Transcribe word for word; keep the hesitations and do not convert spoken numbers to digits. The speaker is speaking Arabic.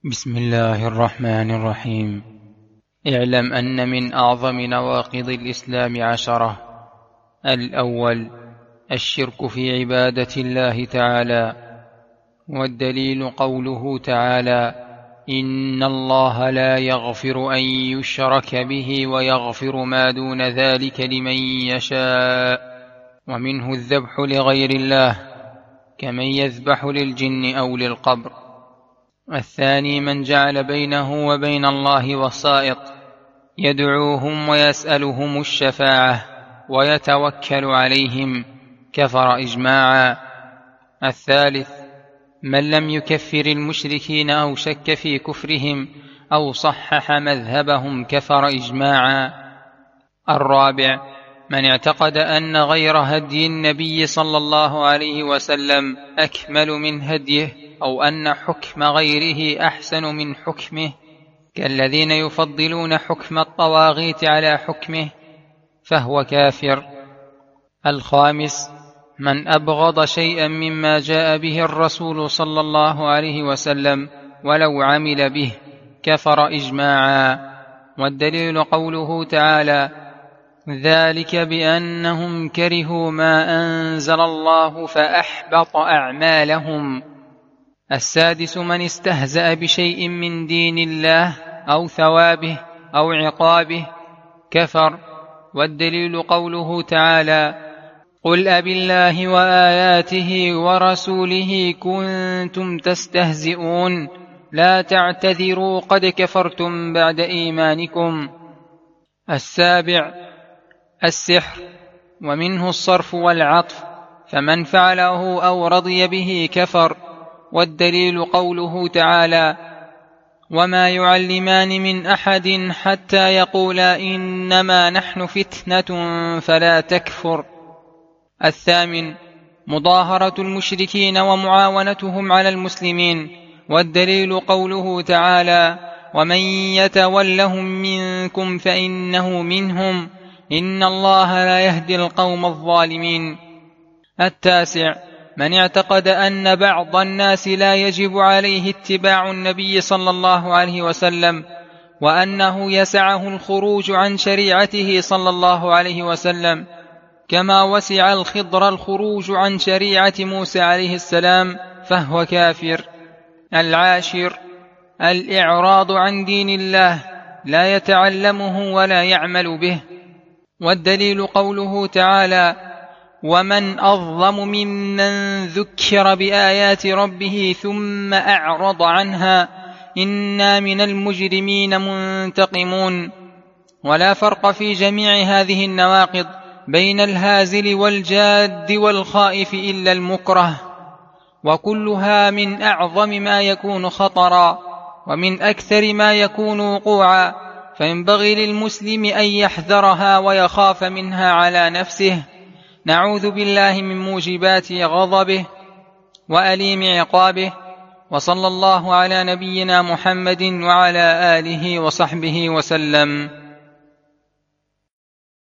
بسم الله الرحمن الرحيم. اعلم أن من أعظم نواقض الإسلام عشرة. الأول: الشرك في عبادة الله تعالى، والدليل قوله تعالى: إن الله لا يغفر أن يشرك به ويغفر ما دون ذلك لمن يشاء. ومنه الذبح لغير الله، كمن يذبح للجن أو للقبر. الثاني: من جعل بينه وبين الله وسائط يدعوهم ويسألهم الشفاعة ويتوكل عليهم، كفر إجماعا. الثالث: من لم يكفر المشركين أو شك في كفرهم أو صحح مذهبهم، كفر إجماعا. الرابع: من اعتقد أن غير هدي النبي صلى الله عليه وسلم أكمل من هديه، أو أن حكم غيره أحسن من حكمه، كالذين يفضلون حكم الطواغيت على حكمه، فهو كافر. الخامس: من أبغض شيئا مما جاء به الرسول صلى الله عليه وسلم ولو عمل به، كفر إجماعا. والدليل قوله تعالى: ذلك بأنهم كرهوا ما أنزل الله فأحبط أعمالهم. السادس: من استهزأ بشيء من دين الله أو ثوابه أو عقابه، كفر. والدليل قوله تعالى: قل أبالله وآياته ورسوله كنتم تستهزئون لا تعتذروا قد كفرتم بعد إيمانكم. السابع: السحر، ومنه الصرف والعطف، فمن فعله أو رضي به كفر. والدليل قوله تعالى: وما يعلمان من أحد حتى يقولا إنما نحن فتنة فلا تكفر. الثامن: مضاهرة المشركين ومعاونتهم على المسلمين. والدليل قوله تعالى: ومن يتولهم منكم فإنه منهم إن الله لا يهدي القوم الظالمين. التاسع: من اعتقد أن بعض الناس لا يجب عليه اتباع النبي صلى الله عليه وسلم، وأنه يسعه الخروج عن شريعته صلى الله عليه وسلم، كما وسع الخضر الخروج عن شريعة موسى عليه السلام، فهو كافر. العاشر: الإعراض عن دين الله، لا يتعلمه ولا يعمل به. والدليل قوله تعالى: ومن أظلم ممن ذكر بآيات ربه ثم أعرض عنها إنا من المجرمين منتقمون. ولا فرق في جميع هذه النواقض بين الهازل والجاد والخائف إلا المكره، وكلها من أعظم ما يكون خطرا ومن أكثر ما يكون وقوعا، فينبغي للمسلم أن يحذرها ويخاف منها على نفسه. نعوذ بالله من موجبات غضبه وأليم عقابه. وصلى الله على نبينا محمد وعلى آله وصحبه وسلم.